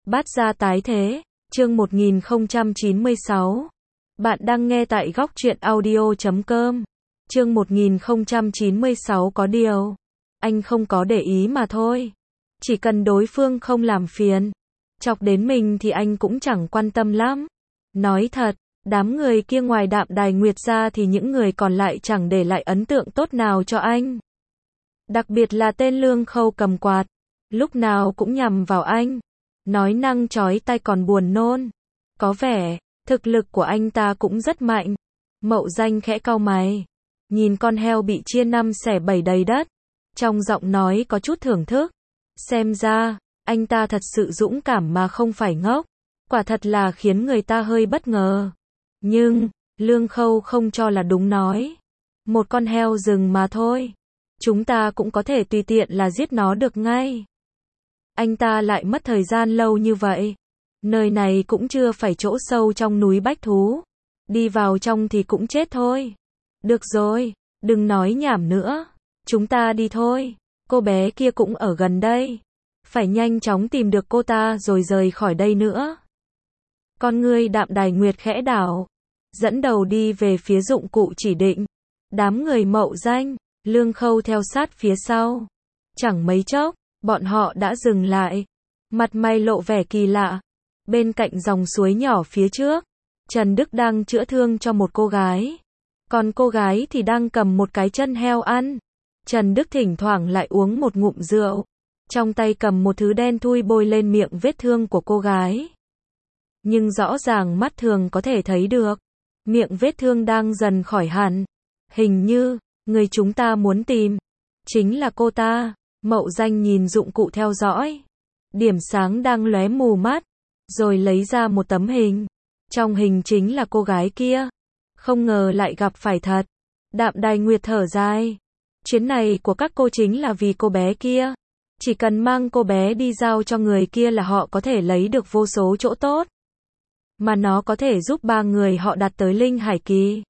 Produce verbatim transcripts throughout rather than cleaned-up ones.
Bát gia tái thế, chương một nghìn không trăm chín mươi sáu. Bạn đang nghe tại góc truyện audio chấm com. Chương một nghìn không trăm chín mươi sáu có điều. Anh không có để ý mà thôi. Chỉ cần đối phương không làm phiền. Chọc đến mình thì anh cũng chẳng quan tâm lắm. Nói thật, đám người kia ngoài Đạm Đài Nguyệt ra thì những người còn lại chẳng để lại ấn tượng tốt nào cho anh. Đặc biệt là tên Lương Khâu cầm quạt. Lúc nào cũng nhằm vào anh. Nói năng chói tai còn buồn nôn. Có vẻ, thực lực của anh ta cũng rất mạnh. Mậu Danh khẽ cau mày. Nhìn con heo bị chia năm xẻ bảy đầy đất. Trong giọng nói có chút thưởng thức. Xem ra, anh ta thật sự dũng cảm mà không phải ngốc. Quả thật là khiến người ta hơi bất ngờ. Nhưng, Lương Khâu không cho là đúng nói. Một con heo rừng mà thôi. Chúng ta cũng có thể tùy tiện là giết nó được ngay. Anh ta lại mất thời gian lâu như vậy. Nơi này cũng chưa phải chỗ sâu trong núi bách thú. Đi vào trong thì cũng chết thôi. Được rồi, đừng nói nhảm nữa. Chúng ta đi thôi. Cô bé kia cũng ở gần đây. Phải nhanh chóng tìm được cô ta rồi rời khỏi đây nữa. Con ngươi Đạm Đài Nguyệt khẽ đảo. Dẫn đầu đi về phía dụng cụ chỉ định. Đám người Mậu Danh, Lương Khâu theo sát phía sau. Chẳng mấy chốc, bọn họ đã dừng lại. Mặt mày lộ vẻ kỳ lạ. Bên cạnh dòng suối nhỏ phía trước, Trần Đức đang chữa thương cho một cô gái. Còn cô gái thì đang cầm một cái chân heo ăn. Trần Đức thỉnh thoảng lại uống một ngụm rượu. Trong tay cầm một thứ đen thui bôi lên miệng vết thương của cô gái. Nhưng rõ ràng mắt thường có thể thấy được. Miệng vết thương đang dần khỏi hẳn. Hình như, người chúng ta muốn tìm. Chính là cô ta. Mậu Danh nhìn dụng cụ theo dõi. Điểm sáng đang lóe mù mắt. Rồi lấy ra một tấm hình. Trong hình chính là cô gái kia. Không ngờ lại gặp phải thật. Đạm Đài Nguyệt thở dài. Chuyến này của các cô chính là vì cô bé kia. Chỉ cần mang cô bé đi giao cho người kia là họ có thể lấy được vô số chỗ tốt. Mà nó có thể giúp ba người họ đạt tới Linh Hải Kỳ.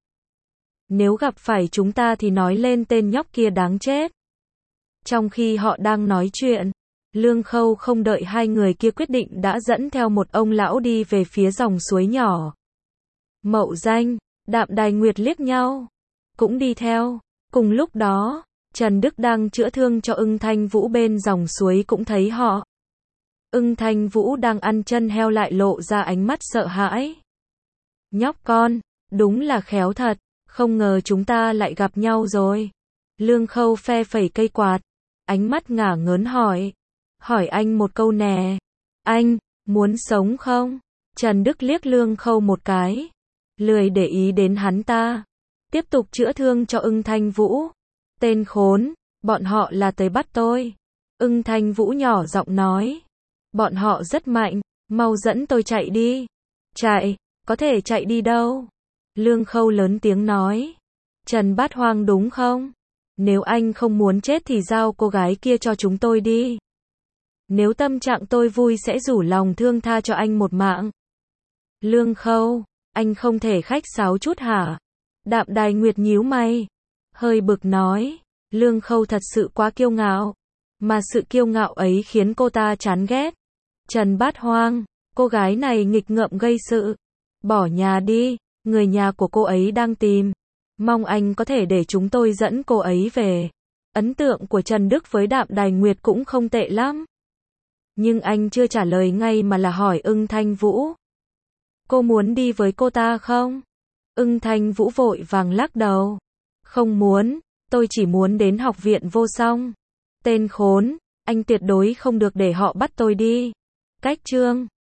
Nếu gặp phải chúng ta thì nói lên tên nhóc kia đáng chết. Trong khi họ đang nói chuyện, Lương Khâu không đợi hai người kia quyết định đã dẫn theo một ông lão đi về phía dòng suối nhỏ. Mậu Danh, Đạm Đài Nguyệt liếc nhau, cũng đi theo. Cùng lúc đó, Trần Đức đang chữa thương cho Ưng Thanh Vũ bên dòng suối cũng thấy họ. Ưng Thanh Vũ đang ăn chân heo lại lộ ra ánh mắt sợ hãi. Nhóc con, đúng là khéo thật, không ngờ chúng ta lại gặp nhau rồi. Lương Khâu phe phẩy cây quạt, ánh mắt ngả ngớn hỏi. Hỏi anh một câu nè. Anh, muốn sống không? Trần Đức liếc Lương Khâu một cái. Lười để ý đến hắn ta. Tiếp tục chữa thương cho Ưng Thanh Vũ. Tên khốn, bọn họ là tới bắt tôi. Ưng Thanh Vũ nhỏ giọng nói. Bọn họ rất mạnh, mau dẫn tôi chạy đi. Chạy, có thể chạy đi đâu? Lương Khâu lớn tiếng nói. Trần Bát Hoang đúng không? Nếu anh không muốn chết thì giao cô gái kia cho chúng tôi đi. Nếu tâm trạng tôi vui sẽ rủ lòng thương tha cho anh một mạng. Lương Khâu, anh không thể khách sáo chút hả? Đạm Đài Nguyệt nhíu mày. Hơi bực nói. Lương Khâu thật sự quá kiêu ngạo. Mà sự kiêu ngạo ấy khiến cô ta chán ghét. Trần Bát Hoang, cô gái này nghịch ngợm gây sự. Bỏ nhà đi, người nhà của cô ấy đang tìm. Mong anh có thể để chúng tôi dẫn cô ấy về. Ấn tượng của Trần Đức với Đạm Đài Nguyệt cũng không tệ lắm. Nhưng anh chưa trả lời ngay mà là hỏi Ưng Thanh Vũ. Cô muốn đi với cô ta không? Ưng Thanh Vũ vội vàng lắc đầu. Không muốn, tôi chỉ muốn đến học viện vô song. Tên khốn, anh tuyệt đối không được để họ bắt tôi đi. Cách chương